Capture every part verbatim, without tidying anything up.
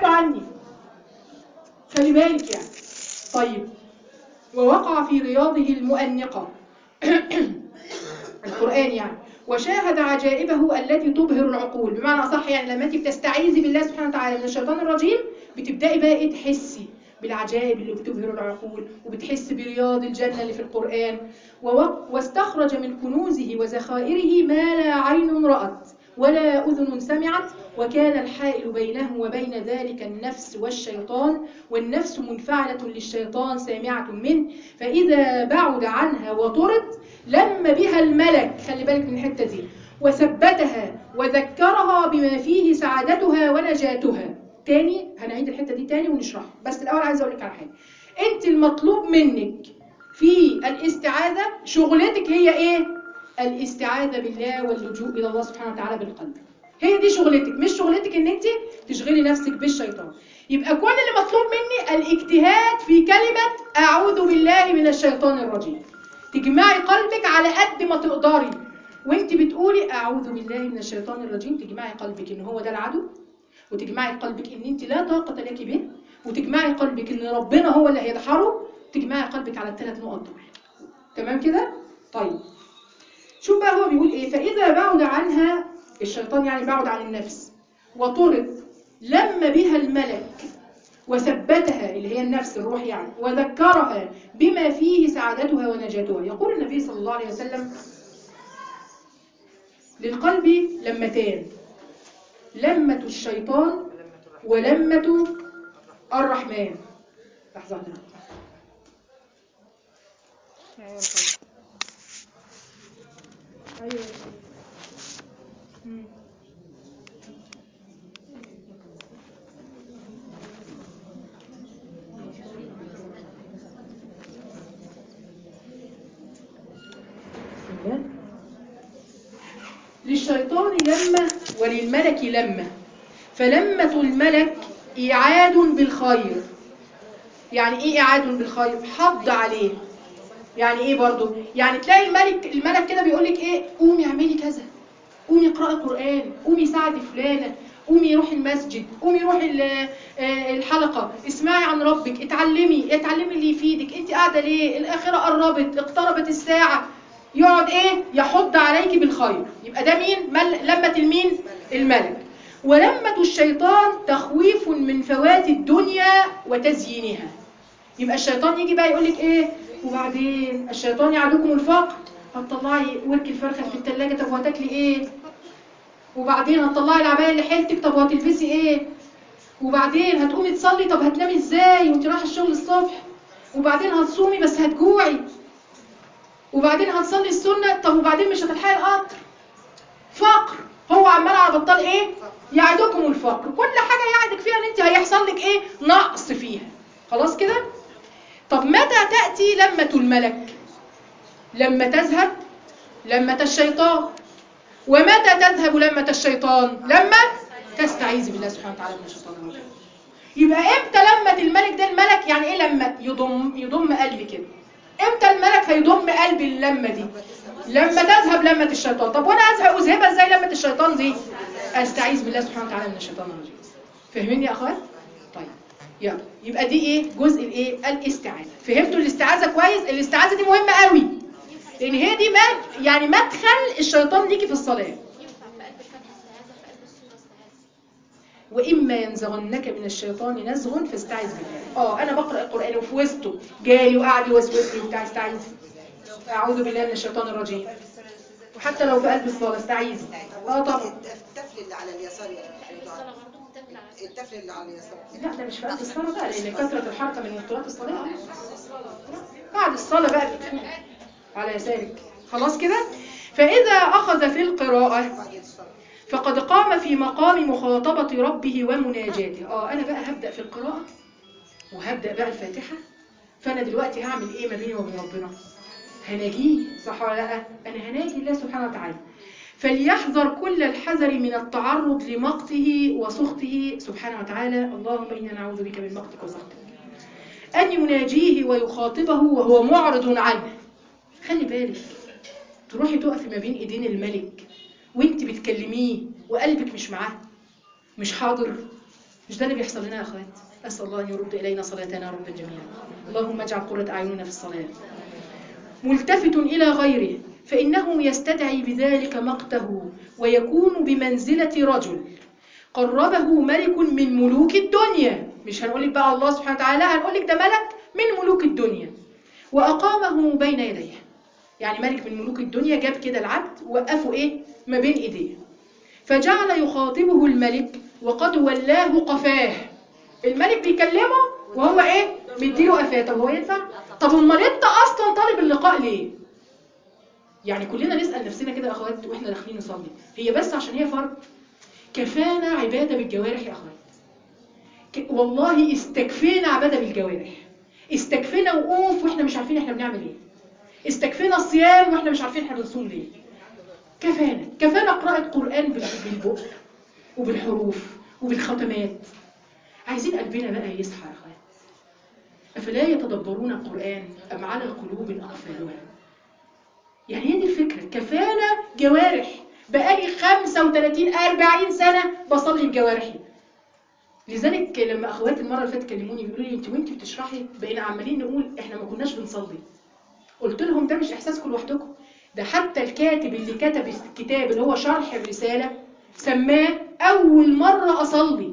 ابعدوا عني. خلي بالك يعني. طيب، ووقع في رياضه المؤنقة القرآن يعني، وشاهد عجائبه التي تبهر العقول. بمعنى أصح يعني لما أنت بتستعيذي بالله سبحانه وتعالى من الشيطان الرجيم بتبدأي بقى إيه؟ تحسي بالعجائب اللي بتبهر العقول، وبتحس برياض الجنة اللي في القرآن. واستخرج من كنوزه وذخائره ما لا عين رأت ولا أذن سمعت، وكان الحائل بينه وبين ذلك النفس والشيطان، والنفس منفعلة للشيطان سامعة منه، فإذا بعد عنها وطرد لم بها الملك. خلي بالك من الحتة دي. وثبتها وذكرها بما فيه سعادتها ونجاتها. تاني هنعيد الحتة دي تاني ونشرحها، بس الأول عايزة أقول لك على حاجة. أنت المطلوب منك في الاستعاذة شغلتك هي إيه؟ الاستعاذة بالله واللجوء إلى الله سبحانه وتعالى بالقلب. هي دي شغلتك، مش شغلتك إن أنت تشغلي نفسك بالشيطان. يبقى كل اللي مطلوب مني الاجتهاد في كلمة أعوذ بالله من الشيطان الرجيم. تجمعي قلبك على قد ما تقدري وانت بتقولي أعوذ بالله من الشيطان الرجيم. تجمعي قلبك إن هو ده العدو، وتجمعي قلبك إن انت لا طاقة لك به، وتجمعي قلبك إن ربنا هو اللي هيدحره. تجمعي قلبك على الثلاث نقط دول. تمام كده؟ طيب شوف بقى هو بيقول إيه. فإذا بعد عنها الشيطان يعني بعد عن النفس وطرد لم بها الملك وثبتها اللي هي النفس الروح يعني، وذكرها بما فيه سعادتها ونجاتها. يقول النبي صلى الله عليه وسلم: للقلب لمتان، لمة الشيطان ولمة الرحمن. لحظة هنا. أيوة. للشيطان لمة وللملك لمة، فلمة الملك إيعاد بالخير. يعني إيه إيعاد بالخير؟ حض عليه. يعني إيه برضو؟ يعني تلاقي الملك الملك كده بيقولك إيه؟ قومي اعملي كذا، قومي اقرأي قرآن، قومي ساعدي فلانة، قومي روحي المسجد، قومي روحي الحلقة، اسمعي عن ربك، اتعلمي اتعلمي اللي يفيدك، انت قاعدة ليه؟ الآخرة قربت، اقتربت الساعة. يقعد ايه؟ يحض عليك بالخير. يبقى ده مين؟ مل... لمة المين؟ الملك. ولمة الشيطان تخويف من فوات الدنيا وتزيينها. يبقى الشيطان يجي بقى يقولك ايه؟ وبعدين الشيطان يعدكم الفقر، هتطلعي ورك الفرخة في التلاجة، طب وهتاكلي ايه؟ وبعدين هتطلعي العباية اللي حيلتك، طب وهتلبسي ايه؟ وبعدين هتقومي تصلي، طب هتنامي ازاي وانت رايحه الشغل الصبح؟ وبعدين هتصومي بس هتجوعي، وبعدين هتصلي السنة، طب وبعدين مش هتلحقي القطر. فقر. هو عمال على بطال ايه؟ يعدكم الفقر. كل حاجة يعدك فيها ان انت هيحصل لك ايه؟ نقص فيها. خلاص كده؟ طب متى تأتي لمة الملك؟ لما تذهب لمة الشيطان. ومتى تذهب لمة الشيطان؟ لما تستعيذ بالله سبحانه وتعالى من الشيطان الرجيم. يبقى امتى لمة الملك ده؟ الملك يعني ايه لمة؟ يضم يضم قلبي كده. امتى الملك هيضم قلبي اللمة دي؟ لما تذهب لمة الشيطان. طب وانا اذهب اذهبها ازاي لمة الشيطان دي؟ استعيذ بالله سبحانه وتعالى من الشيطان الرجيم. فاهمين يا اخوات؟ طيب يلا، يبقى دي ايه؟ جزء الايه؟ الاستعاذة. فهمتوا الاستعاذة كويس؟ الاستعاذة دي مهمة قوي، لان هي دي مد يعني مدخل الشيطان ليكي في الصلاة. واما ينزغنك من الشيطان نزغ فاستعذ بالله. اه انا بقرا القران وفي وسطه جالي وقعد يوسوس لي وبتاع، استعيذ، اعوذ بالله من الشيطان الرجيم. وحتى لو في قلب الصلاه استعيذ. اه طبعا. التفل اللي على اليسار التفل اللي على اليسار لا ده مش في قلب الصلاه بقى، لان كثره الحركه من مبطلات الصلاه. بعد الصلاه بقى بتكون على يسارك. خلاص كده. فاذا اخذ في القراءه فقد قام في مقام مخاطبة ربه ومناجاته. اه انا بقى هبدأ في القراءة وهبدأ بقى الفاتحة. فانا دلوقتي هعمل ايه ما بيني وبين ربنا؟ هناجيه، صح ولا لا؟ انا هناجي الله سبحانه وتعالى. فليحذر كل الحذر من التعرض لمقته وسخطه سبحانه وتعالى. اللهم إنا نعوذ بك من مقتك وسخطك. أن يناجيه ويخاطبه وهو معرض عنه. خلي بالك تروحي تقفي ما بين ايدين الملك وانت بتكلميه وقلبك مش معاه، مش حاضر. مش ده اللي بيحصل لنا يا أخوات؟ أسأل الله أن يرد إلينا صلاتنا ردا جميعا. اللهم اجعل قرة أعيننا في الصلاة. ملتفت إلى غيره فإنه يستدعي بذلك مقته ويكون بمنزلة رجل قربه ملك من ملوك الدنيا. مش هنقولك بقى الله سبحانه وتعالى، هنقولك ده ملك من ملوك الدنيا وأقامه بين يديه. يعني ملك من ملوك الدنيا جاب كده العبد وقفه إيه؟ ما بين إيديه. فجعل يخاطبه الملك وقد ولاه قفاه. الملك بيكلمه وهو إيه؟ مديله قفاه. طب هو ينفع؟ طب امال انت اصلا طالب اللقاء ليه؟ يعني كلنا نسأل نفسنا كده يا اخوات واحنا داخلين نصلي، هي بس عشان هي فرض؟ كفانا عبادة بالجوارح يا اخوات. ك... والله استكفينا عبادة بالجوارح. استكفينا وقوف واحنا مش عارفين احنا بنعمل ايه. استكفينا صيام واحنا مش عارفين احنا بنصوم ليه. كفانا كفانا قراءة قرآن بال... بالبق وبالحروف وبالختمات. عايزين قلبنا بقى يصحى يا اخوات. أفلا يتدبرون القرآن أم على قلوب أقفالها؟ يعني هي دي الفكرة. كفانا جوارح. بقالي خمسة وثلاثين أربعين سنة بصلي بجوارحي. لذلك لما أخواتي المرة اللي فاتت كلموني بيقولوا لي أنت وأنت بتشرحي بقينا عمالين نقول إحنا ما كناش بنصلي. قلت لهم ده مش إحساسكم لوحدكم، ده حتى الكاتب اللي كتب الكتاب اللي هو شرح الرسالة سماه أول مرة أصلي.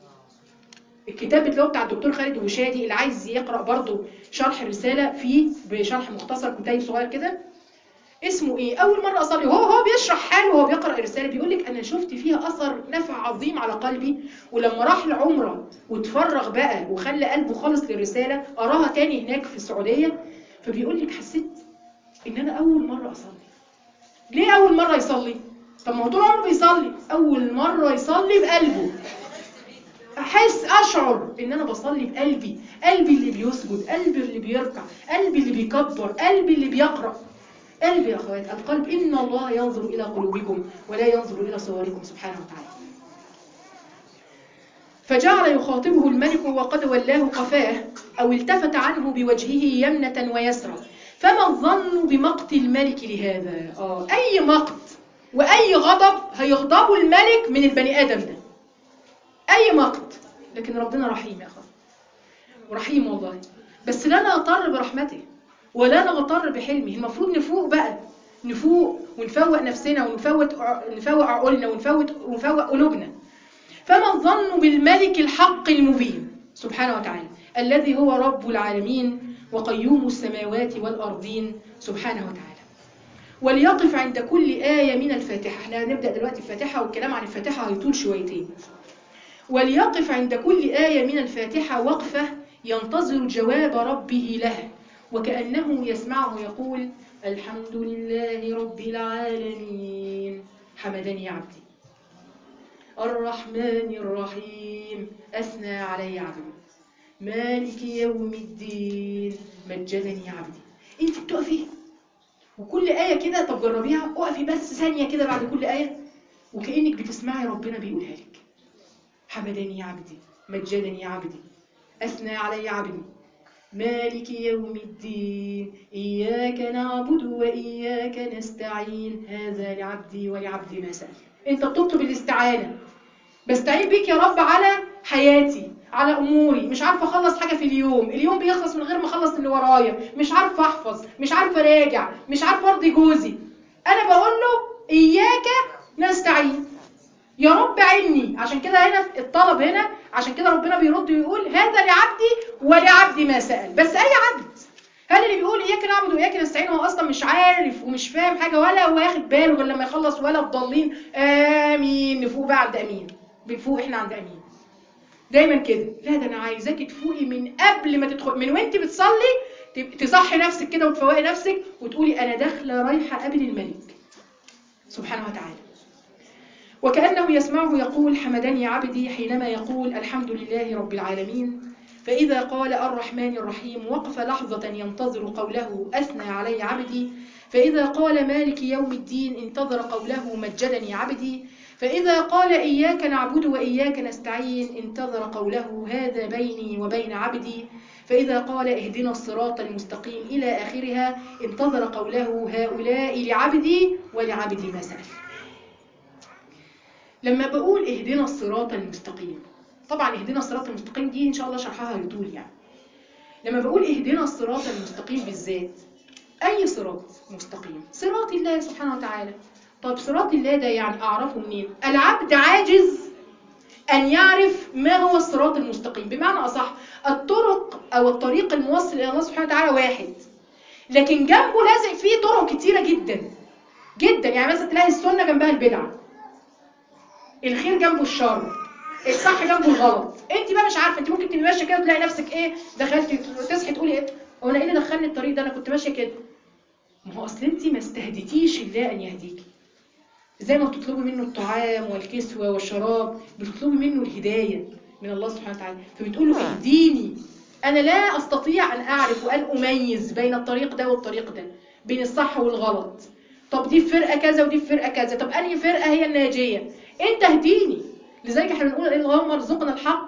الكتاب اللي هو بتاع الدكتور خالد وشادي اللي عايز يقرأ برضو شرح الرسالة فيه بشرح مختصر كتيب صغير كده، اسمه ايه؟ اول مرة اصلي. وهو هو بيشرح حاله وهو بيقرأ الرسالة بيقول لك انا شفت فيها اثر نفع عظيم على قلبي، ولما راح العمرة وتفرغ بقى وخلى قلبه خالص للرسالة قراها تاني هناك في السعودية، فبيقول لك حسيت ان انا اول مرة اصلي. ليه اول مرة يصلي؟ طب ما هو طول عمره بيصلي. اول مرة يصلي بقلبه. احس اشعر ان انا بصلي بقلبي، قلبي اللي بيسجد، قلبي اللي بيركع، قلبي اللي بيكبر، قلبي اللي بيقرأ. قلبي يا اخوات، القلب ان الله ينظر الى قلوبكم ولا ينظر الى صوركم سبحانه وتعالى. فجعل يخاطبه الملك وقد ولاه قفاه او التفت عنه بوجهه يمنة ويسرى. فما الظن بمقت الملك لهذا؟ اه اي مقت واي غضب هيغضبه الملك من البني ادم ده، اي مقت. لكن ربنا رحيم يا اخوات، ورحيم والله، بس لا نغتر برحمته ولا نغتر بحلمه. المفروض نفوق بقى، نفوق ونفوق نفسنا ونفوق نفوق عقولنا ونفوق ونفوق قلوبنا. فما الظن بالملك الحق المبين سبحانه وتعالى الذي هو رب العالمين وقيوم السماوات والأرضين سبحانه وتعالى. وليقف عند كل آية من الفاتحة. احنا هنبدأ دلوقتي الفاتحة، والكلام عن الفاتحة هيطول شويتين. وليقف عند كل آية من الفاتحة وقفة ينتظر جواب ربه له، وكأنه يسمعه يقول الحمد لله رب العالمين حمدني عبدي، الرحمن الرحيم أثنى علي عبدي، مالك يوم الدين مجدني عبدي. انت بتقفي وكل آية كده، طب جربيها، اقفي بس ثانية كده بعد كل آية وكأنك بتسمعي ربنا بيقولها لك. حمدني عبدي، مجدني عبدي، أثنى علي عبدي، مالك يوم الدين، إياك نعبد وإياك نستعين، هذا لعبدي ولعبدي ما سأل. أنت بتطلب الاستعانة، بستعين بيك يا رب على حياتي، على أموري، مش عارفة أخلص حاجة في اليوم، اليوم بيخلص من غير ما أخلص اللي ورايا، مش عارفة أحفظ، مش عارفة أراجع، مش عارفة أرضي جوزي. أنا بقول له إياك نستعين يا رب عني. عشان كده هنا الطلب هنا، عشان كده ربنا بيرد ويقول هذا لعبدي ولعبدي ما سأل. بس أي عبد؟ هل اللي بيقول إياك نعبد وإياك نستعين هو أصلا مش عارف ومش فاهم حاجة ولا هو واخد باله غير لما يخلص ولا الضالين؟ آمين. نفوق بقى عند أمين، بنفوق إحنا عند أمين دايما كده. لا ده أنا عايزاك تفوقي من قبل ما تدخل، من وانت بتصلي تصحي نفسك كده وتفوقي نفسك وتقولي أنا داخلة رايحة قبل الملك سبحانه وتعالى. وكأنه يسمعه يقول حمدني عبدي حينما يقول الحمد لله رب العالمين. فإذا قال الرحمن الرحيم وقف لحظة ينتظر قوله أثنى علي عبدي. فإذا قال مالك يوم الدين انتظر قوله مجدني عبدي. فإذا قال إياك نعبد وإياك نستعين انتظر قوله هذا بيني وبين عبدي. فإذا قال اهدنا الصراط المستقيم إلى آخرها انتظر قوله هؤلاء لعبدي ولعبدي ما سأل. لما بقول اهدنا الصراط المستقيم طبعا اهدنا الصراط المستقيم دي ان شاء الله شرحها يطول يعني. لما بقول اهدنا الصراط المستقيم بالذات، اي صراط مستقيم؟ صراط الله سبحانه وتعالى. طب صراط الله ده يعني اعرفه منين؟ العبد عاجز ان يعرف ما هو الصراط المستقيم. بمعنى اصح، الطرق او الطريق الموصل الى الله سبحانه وتعالى واحد، لكن جنبه لازق فيه طرق كتيره جدا جدا. يعني مثلا تلاقي السنه جنبها البدعه، الخير جنبه الشر، الصح جنبه الغلط. انت بقى مش عارفه، انت ممكن تبقي ماشيه كده تلاقي نفسك ايه، دخلتي تصحي تقولي ايه، هو انا ايه اللي دخلني الطريق ده، انا كنت ماشيه كده. ما هو اصل انت ما استهديتيش الله ان يهديكي. زي ما بتطلبي منه الطعام والكسوه والشراب، بتطلبي منه الهدايه من الله سبحانه وتعالى، فبتقول له اهديني، انا لا استطيع ان اعرف وان اميز بين الطريق ده والطريق ده، بين الصح والغلط. طب دي فرقه كذا ودي فرقه كذا، طب انهي فرقه هي الناجيه؟ انت اهديني. لذلك احنا بنقول اللهم ارزقنا الحق،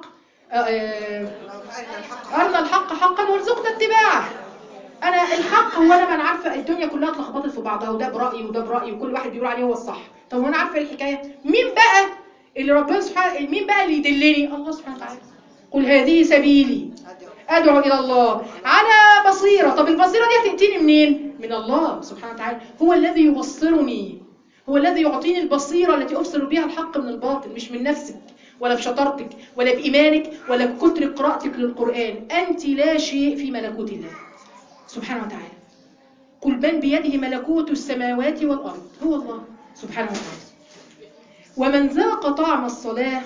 ارنا الحق حقا وارزقنا اتباعه. انا الحق هو انا ما انا عارفه الدنيا كلها اتلخبطت في بعضها، وده برايي وده برايي وكل واحد بيقول عليه هو الصح. طب وانا عارفه الحكايه؟ مين بقى اللي ربنا سبحانه، مين بقى اللي يدلني؟ الله سبحانه وتعالى. قل هذه سبيلي ادعو الى الله على بصيره. طب البصيره دي هتاتيني منين؟ من الله سبحانه وتعالى. هو الذي يبصرني، هو الذي يعطيني البصيره التي ابصر بها الحق من الباطل، مش من نفسك ولا بشطارتك ولا بايمانك ولا بكتر قراءتك للقران. انت لا شيء في ملكوت الله سبحانه وتعالى. قل من بيده ملكوت السماوات والارض، هو الله سبحانه وتعالى. ومن ذاق طعم الصلاه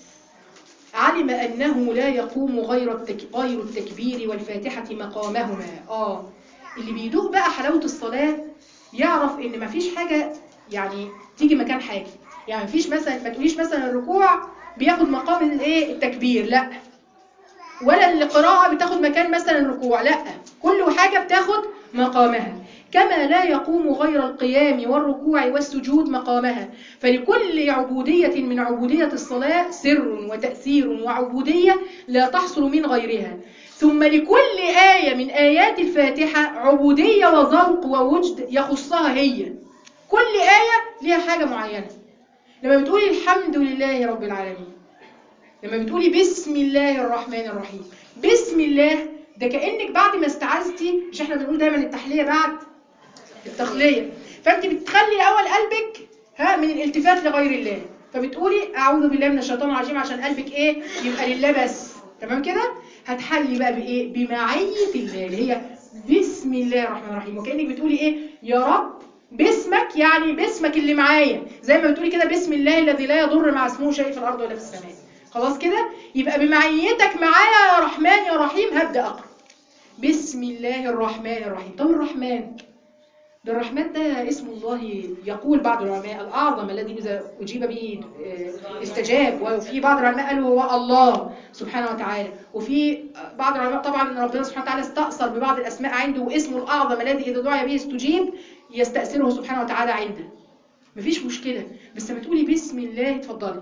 علم أنه لا يقوم غير التك... غير التكبير والفاتحة مقامهما. آه اللي بيدوق بقى حلاوة الصلاة يعرف إن مفيش حاجة يعني تيجي مكان حاجة. يعني مفيش مثلا، ما تقوليش مثلا الركوع بياخد مقام الايه التكبير، لا، ولا القراءة بتاخد مكان مثلا الركوع، لا، كل حاجة بتاخد مقامها. كما لا يقوم غير القيام والركوع والسجود مقامها. فلكل عبودية من عبودية الصلاة سر وتأثير وعبودية لا تحصل من غيرها. ثم لكل آية من آيات الفاتحة عبودية وذوق ووجد يخصها هي. كل آية ليها حاجة معينة. لما بتقولي الحمد لله رب العالمين، لما بتقولي بسم الله الرحمن الرحيم، بسم الله ده كأنك بعد ما استعذتي، مش احنا بنقول دايما التحلية بعد التخلية، فانت بتخلي الاول قلبك ها من الالتفات لغير الله، فبتقولي اعوذ بالله من الشيطان الرجيم عشان قلبك ايه يبقى لله بس. تمام كده؟ هتحلي بقى بايه؟ بمعية الله اللي هي بسم الله الرحمن الرحيم. وكأنك بتقولي ايه؟ يا رب باسمك، يعني باسمك اللي معايا، زي ما بتقولي كده بسم الله الذي لا يضر مع اسمه شيء في الارض ولا في السماء. خلاص كده؟ يبقى بمعيتك معايا يا رحمن يا رحيم هبدأ أقرأ بسم الله الرحمن الرحيم. طب الرحمن ده، الرحمن ده اسم الله، يقول بعض العلماء الأعظم الذي إذا أجيب به استجاب، وفي بعض العلماء قالوا هو الله سبحانه وتعالى، وفي بعض العلماء طبعا ربنا سبحانه وتعالى استأثر ببعض الأسماء عنده، واسمه الأعظم الذي إذا دعي به استجيب يستأثره سبحانه وتعالى عنده. مفيش مشكلة، بس لما تقولي بسم الله اتفضلي.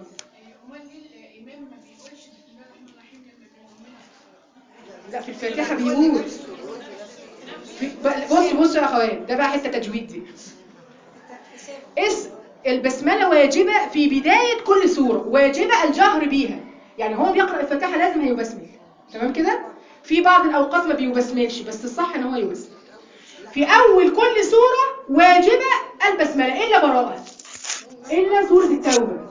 لا في الفاتحة بيقول في... بص بص يا اخوات، ده بقى حتة تجويد دي. اسم البسملة واجبة في بداية كل سورة، واجبة الجهر بيها، يعني هو بيقرأ الفاتحة لازم هيبسمل. تمام كده؟ في بعض الأوقات ما بيبسملش، بس الصح ان هو يبسمل. في أول كل سورة واجبة البسملة إلا براءة، إلا سورة التوبة.